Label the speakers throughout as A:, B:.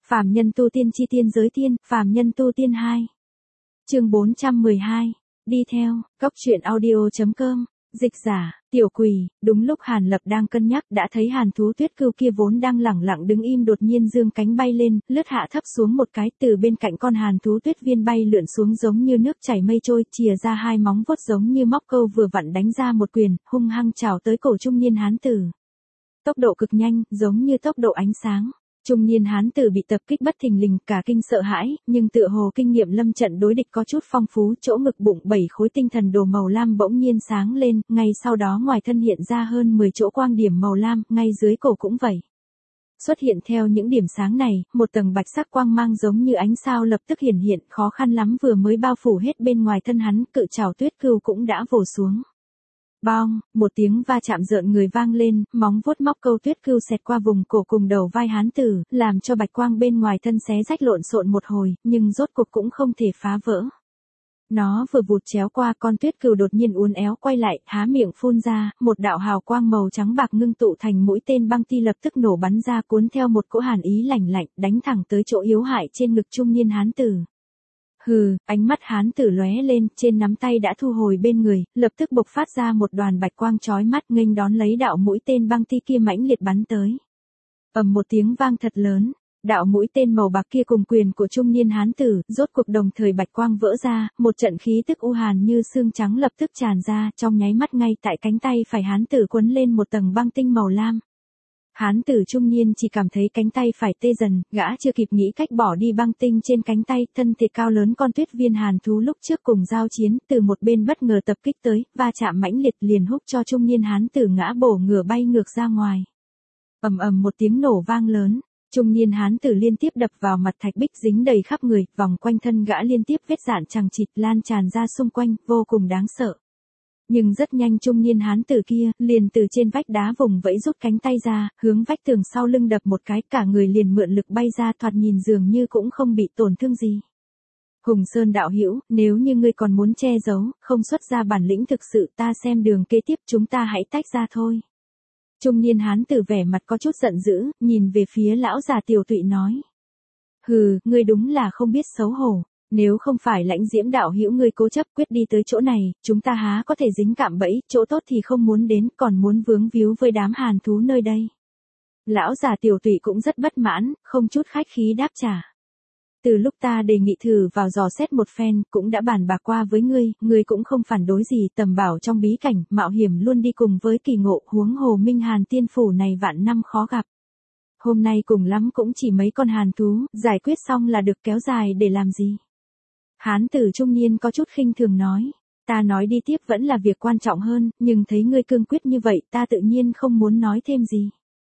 A: Phàm nhân tu tiên chi tiên giới tiên, phàm nhân tu tiên 2. Chương 412. Đi theo, cốc truyện audio.com, dịch giả, Tiểu Quỳ. Đúng lúc Hàn Lập đang cân nhắc đã thấy Hàn Thú Tuyết Cừu kia vốn đang lẳng lặng đứng im đột nhiên dương cánh bay lên, lướt hạ thấp xuống một cái, từ bên cạnh con Hàn Thú Tuyết Viên bay lượn xuống giống như nước chảy mây trôi, chìa ra hai móng vuốt giống như móc câu vừa vặn đánh ra một quyền, hung hăng chảo tới cổ trung niên hán tử. Tốc độ cực nhanh, giống như tốc độ ánh sáng. Trung niên hán tử bị tập kích bất thình lình, cả kinh sợ hãi, nhưng tựa hồ kinh nghiệm lâm trận đối địch có chút phong phú, chỗ ngực bụng 7 khối tinh thần đồ màu lam bỗng nhiên sáng lên, ngay sau đó ngoài thân hiện ra hơn 10 chỗ quang điểm màu lam, ngay dưới cổ cũng vậy. Xuất hiện theo những điểm sáng này, một tầng bạch sắc quang mang giống như ánh sao lập tức hiển hiện, khó khăn lắm vừa mới bao phủ hết bên ngoài thân hắn, cự trảo Tuyết Cừu cũng đã vồ xuống. Bong, một tiếng va chạm rợn người vang lên, móng vuốt móc câu Tuyết Cừu xẹt qua vùng cổ cùng đầu vai hán tử, làm cho bạch quang bên ngoài thân xé rách lộn xộn một hồi, nhưng rốt cuộc cũng không thể phá vỡ. Nó vừa vụt chéo qua, con Tuyết Cừu đột nhiên uốn éo quay lại, há miệng phun ra, một đạo hào quang màu trắng bạc ngưng tụ thành mũi tên băng ti lập tức nổ bắn ra, cuốn theo một cỗ hàn ý lạnh lạnh, đánh thẳng tới chỗ yếu hại trên ngực trung niên hán tử. Hừ, ánh mắt hán tử lóe lên, trên nắm tay đã thu hồi bên người, lập tức bộc phát ra một đoàn bạch quang chói mắt nghênh đón lấy đạo mũi tên băng ti kia mãnh liệt bắn tới. Ầm một tiếng vang thật lớn, đạo mũi tên màu bạc kia cùng quyền của trung niên hán tử, rốt cuộc đồng thời bạch quang vỡ ra, một trận khí tức u hàn như xương trắng lập tức tràn ra, trong nháy mắt ngay tại cánh tay phải hán tử quấn lên một tầng băng tinh màu lam. Hán tử trung niên chỉ cảm thấy cánh tay phải tê dần, gã chưa kịp nghĩ cách bỏ đi băng tinh trên cánh tay, thân thể cao lớn con Tuyết Viên Hàn Thú lúc trước cùng giao chiến, từ một bên bất ngờ tập kích tới, va chạm mãnh liệt liền húc cho trung niên hán tử ngã bổ ngửa bay ngược ra ngoài. Ầm ầm một tiếng nổ vang lớn, trung niên hán tử liên tiếp đập vào mặt thạch bích dính đầy khắp người, vòng quanh thân gã liên tiếp vết rạn chằng chịt lan tràn ra xung quanh, vô cùng đáng sợ. Nhưng rất nhanh trung niên hán tử kia, liền từ trên vách đá vùng vẫy rút cánh tay ra, hướng vách tường sau lưng đập một cái, cả người liền mượn lực bay ra, thoạt nhìn dường như cũng không bị tổn thương gì. Hùng Sơn đạo hữu, nếu như ngươi còn muốn che giấu, không xuất ra bản lĩnh thực sự, ta xem đường kế tiếp chúng ta hãy tách ra thôi. Trung niên hán tử vẻ mặt có chút giận dữ, nhìn về phía lão già Tiểu Tụy nói. Hừ, ngươi đúng là không biết xấu hổ. Nếu không phải Lãnh Diễm đạo hữu ngươi cố chấp quyết đi tới chỗ này, chúng ta há có thể dính cạm bẫy, chỗ tốt thì không muốn đến, còn muốn vướng víu với đám hàn thú nơi đây. Lão già Tiểu Tụy cũng rất bất mãn, không chút khách khí đáp trả. Từ lúc ta đề nghị thử vào dò xét một phen, cũng đã bàn bạc qua với ngươi cũng không phản đối gì, tầm bảo trong bí cảnh, mạo hiểm luôn đi cùng với kỳ ngộ, huống hồ Minh Hàn tiên phủ này vạn năm khó gặp. Hôm nay cùng lắm cũng chỉ mấy con hàn thú, giải quyết xong là được, kéo dài để làm gì? Hán tử trung niên có chút khinh thường nói, ta nói đi tiếp vẫn là việc quan trọng hơn, nhưng thấy ngươi cương quyết như vậy, ta tự nhiên không muốn nói thêm gì.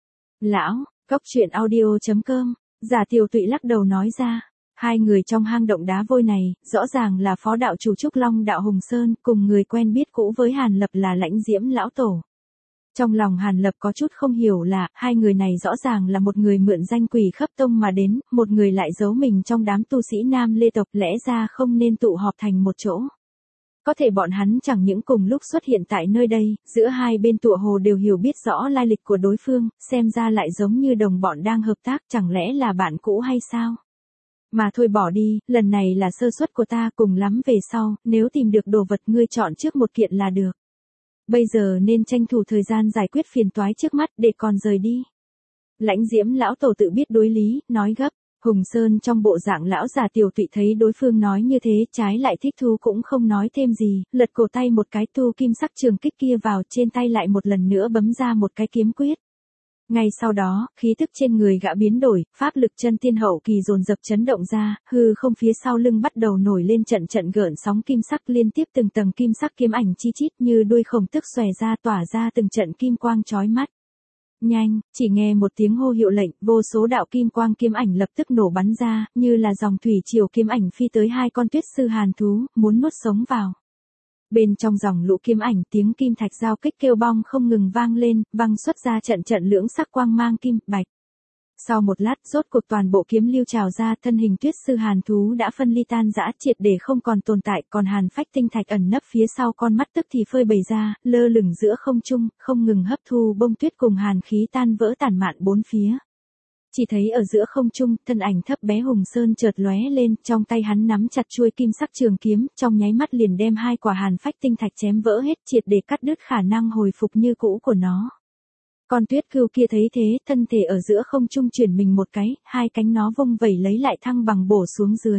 A: Lão, cốc truyện audio.com, giả Tiểu Tụy lắc đầu nói ra, hai người trong hang động đá vôi này, rõ ràng là phó đạo chủ Trúc Long đạo Hùng Sơn, cùng người quen biết cũ với Hàn Lập là Lãnh Diễm lão tổ. Trong lòng Hàn Lập có chút không hiểu là, hai người này rõ ràng là một người mượn danh Quỷ Khấp Tông mà đến, một người lại giấu mình trong đám tu sĩ Nam Lê tộc, lẽ ra không nên tụ họp thành một chỗ. Có thể bọn hắn chẳng những cùng lúc xuất hiện tại nơi đây, giữa hai bên tựa hồ đều hiểu biết rõ lai lịch của đối phương, xem ra lại giống như đồng bọn đang hợp tác, chẳng lẽ là bạn cũ hay sao? Mà thôi bỏ đi, lần này là sơ suất của ta, cùng lắm về sau, nếu tìm được đồ vật ngươi chọn trước một kiện là được. Bây giờ nên tranh thủ thời gian giải quyết phiền toái trước mắt để còn rời đi. Lãnh Diễm lão tổ tự biết đối lý, nói gấp. Hùng Sơn trong bộ dạng lão già Tiểu Tụy thấy đối phương nói như thế, trái lại thích thú cũng không nói thêm gì, lật cổ tay một cái, tu kim sắc trường kích kia vào, trên tay lại một lần nữa bấm ra một cái kiếm quyết. Ngay sau đó, khí thức trên người gã biến đổi, pháp lực chân tiên hậu kỳ dồn dập chấn động ra, hư không phía sau lưng bắt đầu nổi lên trận trận gợn sóng kim sắc, liên tiếp từng tầng kim sắc kiếm ảnh chi chít như đuôi khổng tức xòe ra, tỏa ra từng trận kim quang chói mắt. Nhanh, chỉ nghe một tiếng hô hiệu lệnh, vô số đạo kim quang kiếm ảnh lập tức nổ bắn ra, như là dòng thủy triều kiếm ảnh phi tới hai con Tuyết sư hàn thú, muốn nuốt sống vào. Bên trong dòng lũ kiếm ảnh, tiếng kim thạch giao kích kêu bong không ngừng vang lên, vang xuất ra trận trận lưỡng sắc quang mang kim, bạch. Sau một lát, rốt cuộc toàn bộ kiếm lưu trào ra, thân hình Tuyết sư hàn thú đã phân ly tan rã, triệt để không còn tồn tại, còn hàn phách tinh thạch ẩn nấp phía sau con mắt tức thì phơi bày ra, lơ lửng giữa không trung, không ngừng hấp thu bông tuyết cùng hàn khí tan vỡ tản mạn bốn phía. Chỉ thấy ở giữa không trung, thân ảnh thấp bé Hùng Sơn chợt lóe lên, trong tay hắn nắm chặt chuôi kim sắc trường kiếm, trong nháy mắt liền đem 2 quả hàn phách tinh thạch chém vỡ hết, triệt để cắt đứt khả năng hồi phục như cũ của nó. Con tuyết cừu kia thấy thế, thân thể ở giữa không trung chuyển mình một cái, 2 cánh nó vung vẩy lấy lại thăng bằng bổ xuống dưới.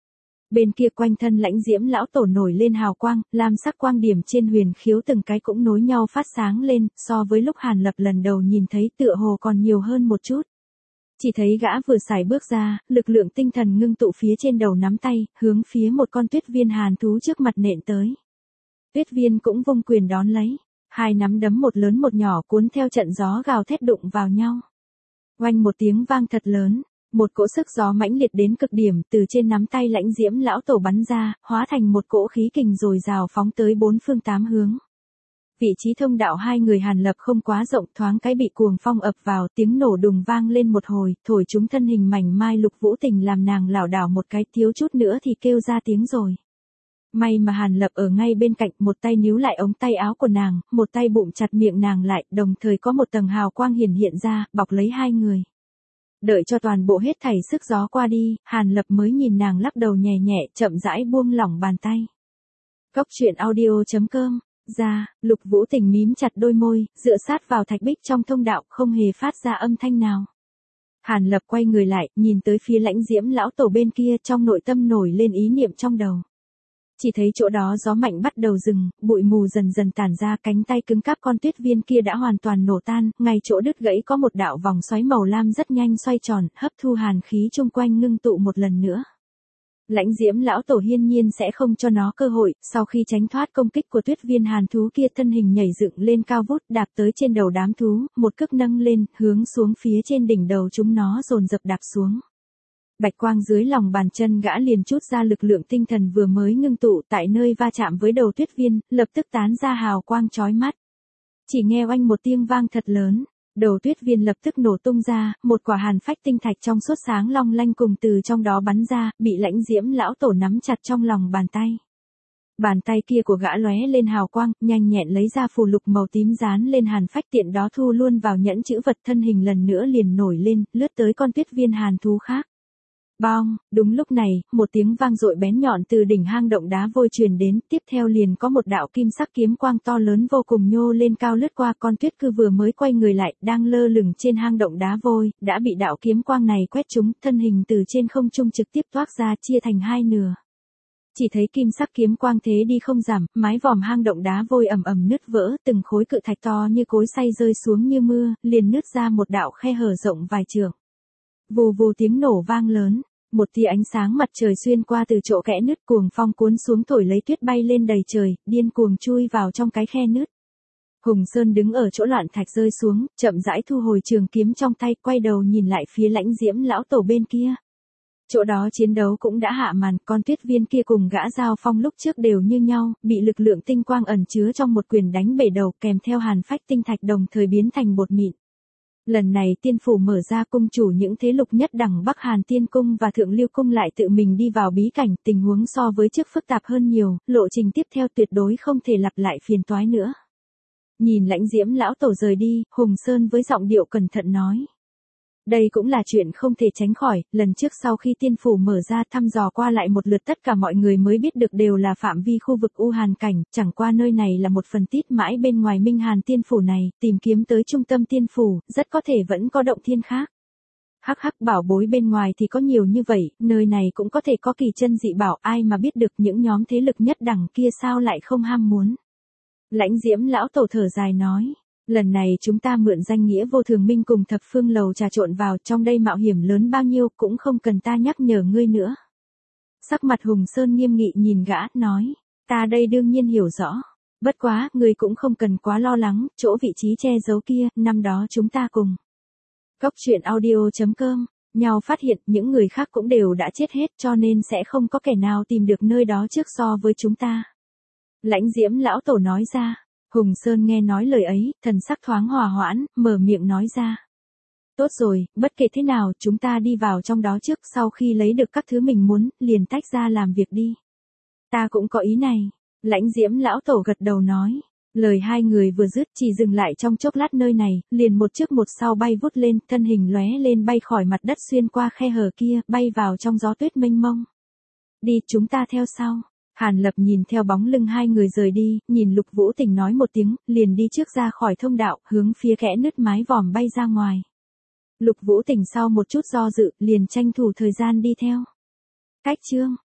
A: Bên kia quanh thân Lãnh Diễm lão tổ nổi lên hào quang, lam sắc quang điểm trên huyền khiếu từng cái cũng nối nhau phát sáng lên, so với lúc Hàn Lập lần đầu nhìn thấy tựa hồ còn nhiều hơn một chút. Chỉ thấy gã vừa xài bước ra, lực lượng tinh thần ngưng tụ phía trên đầu nắm tay, hướng phía một con tuyết viên hàn thú trước mặt nện tới. Tuyết viên cũng vung quyền đón lấy, 2 nắm đấm một lớn một nhỏ cuốn theo trận gió gào thét đụng vào nhau. Oanh một tiếng vang thật lớn, một cỗ sức gió mãnh liệt đến cực điểm từ trên nắm tay Lãnh Diễm lão tổ bắn ra, hóa thành một cỗ khí kình dồi dào phóng tới 4 phương 8 hướng. Vị trí thông đạo 2 người Hàn Lập không quá rộng, thoáng cái bị cuồng phong ập vào, tiếng nổ đùng vang lên một hồi, thổi chúng thân hình mảnh mai Lục Vũ Tình làm nàng lảo đảo một cái, thiếu chút nữa thì kêu ra tiếng rồi. May mà Hàn Lập ở ngay bên cạnh, một tay níu lại ống tay áo của nàng, một tay bụm chặt miệng nàng lại, đồng thời có một tầng hào quang hiển hiện ra, bọc lấy 2 người. Đợi cho toàn bộ hết thảy sức gió qua đi, Hàn Lập mới nhìn nàng lắc đầu nhẹ nhẹ, chậm rãi buông lỏng bàn tay. Cốc truyện audio.com Ra, Lục Vũ Tình mím chặt đôi môi, dựa sát vào thạch bích trong thông đạo, không hề phát ra âm thanh nào. Hàn Lập quay người lại, nhìn tới phía Lãnh Diễm lão tổ bên kia, trong nội tâm nổi lên ý niệm trong đầu. Chỉ thấy chỗ đó gió mạnh bắt đầu dừng, bụi mù dần dần tản ra, cánh tay cứng cáp con tuyết viên kia đã hoàn toàn nổ tan, ngay chỗ đứt gãy có một đạo vòng xoáy màu lam rất nhanh xoay tròn, hấp thu hàn khí chung quanh ngưng tụ một lần nữa. Lãnh Diễm lão tổ hiên nhiên sẽ không cho nó cơ hội, sau khi tránh thoát công kích của tuyết viên hàn thú kia, thân hình nhảy dựng lên cao vút, đạp tới trên đầu đám thú, một cước nâng lên, hướng xuống phía trên đỉnh đầu chúng nó dồn dập đạp xuống. Bạch quang dưới lòng bàn chân gã liền chút ra lực lượng tinh thần vừa mới ngưng tụ tại nơi va chạm với đầu tuyết viên, lập tức tán ra hào quang chói mắt. Chỉ nghe oanh một tiếng vang thật lớn, đầu tuyết viên lập tức nổ tung ra, một quả hàn phách tinh thạch trong suốt sáng long lanh cùng từ trong đó bắn ra, bị Lãnh Diễm lão tổ nắm chặt trong lòng bàn tay. Bàn tay kia của gã lóe lên hào quang, nhanh nhẹn lấy ra phù lục màu tím dán lên hàn phách, tiện đó thu luôn vào nhẫn chữ vật, thân hình lần nữa liền nổi lên, lướt tới con tuyết viên hàn thú khác. Bong, đúng lúc này, một tiếng vang dội bén nhọn từ đỉnh hang động đá vôi truyền đến, tiếp theo liền có một đạo kim sắc kiếm quang to lớn vô cùng nhô lên cao lướt qua, con tuyết cư vừa mới quay người lại, đang lơ lửng trên hang động đá vôi, đã bị đạo kiếm quang này quét trúng, thân hình từ trên không trung trực tiếp toác ra, chia thành 2 nửa. Chỉ thấy kim sắc kiếm quang thế đi không giảm, mái vòm hang động đá vôi ầm ầm nứt vỡ, từng khối cự thạch to như cối xay rơi xuống như mưa, liền nứt ra một đạo khe hở rộng vài trượng. Vù vù tiếng nổ vang lớn, một tia ánh sáng mặt trời xuyên qua từ chỗ kẽ nứt, cuồng phong cuốn xuống thổi lấy tuyết bay lên đầy trời, điên cuồng chui vào trong cái khe nứt. Hùng Sơn đứng ở chỗ loạn thạch rơi xuống, chậm rãi thu hồi trường kiếm trong tay, quay đầu nhìn lại phía Lãnh Diễm lão tổ bên kia. Chỗ đó chiến đấu cũng đã hạ màn, con tuyết viên kia cùng gã giao phong lúc trước đều như nhau, bị lực lượng tinh quang ẩn chứa trong một quyền đánh bể đầu, kèm theo hàn phách tinh thạch đồng thời biến thành bột mịn. Lần này tiên phủ mở ra, cung chủ những thế lục nhất đẳng Bắc Hàn Tiên Cung và Thượng Lưu Cung lại tự mình đi vào bí cảnh, tình huống so với trước phức tạp hơn nhiều, lộ trình tiếp theo tuyệt đối không thể lặp lại phiền toái nữa. Nhìn Lãnh Diễm lão tổ rời đi, Hùng Sơn với giọng điệu cẩn thận nói. Đây cũng là chuyện không thể tránh khỏi, lần trước sau khi tiên phủ mở ra thăm dò qua lại một lượt, tất cả mọi người mới biết được đều là phạm vi khu vực U Hàn cảnh, chẳng qua nơi này là một phần tít mãi bên ngoài Minh Hàn tiên phủ này, tìm kiếm tới trung tâm tiên phủ, rất có thể vẫn có động thiên khác. Hắc hắc, bảo bối bên ngoài thì có nhiều như vậy, nơi này cũng có thể có kỳ chân dị bảo, ai mà biết được những nhóm thế lực nhất đẳng kia sao lại không ham muốn. Lãnh Diễm lão tổ thở dài nói. Lần này chúng ta mượn danh nghĩa Vô Thường Minh cùng Thập Phương Lầu trà trộn vào, trong đây mạo hiểm lớn bao nhiêu cũng không cần ta nhắc nhở ngươi nữa. Sắc mặt Hùng Sơn nghiêm nghị nhìn gã, nói, ta đây đương nhiên hiểu rõ. Bất quá, ngươi cũng không cần quá lo lắng, chỗ vị trí che giấu kia, năm đó chúng ta cùng. Cốc truyện audio.com, nhau phát hiện những người khác cũng đều đã chết hết, cho nên sẽ không có kẻ nào tìm được nơi đó trước so với chúng ta. Lãnh Diễm lão tổ nói ra. Hùng Sơn nghe nói lời ấy, thần sắc thoáng hòa hoãn, mở miệng nói ra. Tốt rồi, bất kể thế nào, chúng ta đi vào trong đó trước, sau khi lấy được các thứ mình muốn, liền tách ra làm việc đi. Ta cũng có ý này. Lãnh Diễm lão tổ gật đầu nói. Lời hai người vừa dứt chỉ dừng lại trong chốc lát nơi này, liền một trước một sau bay vút lên, thân hình lóe lên bay khỏi mặt đất xuyên qua khe hở kia, bay vào trong gió tuyết mênh mông. Đi, chúng ta theo sau. Hàn Lập nhìn theo bóng lưng hai người rời đi, nhìn Lục Vũ Tình nói một tiếng, liền đi trước ra khỏi thông đạo, hướng phía kẽ nứt mái vòm bay ra ngoài. Lục Vũ Tình sau một chút do dự, liền tranh thủ thời gian đi theo. Cách chương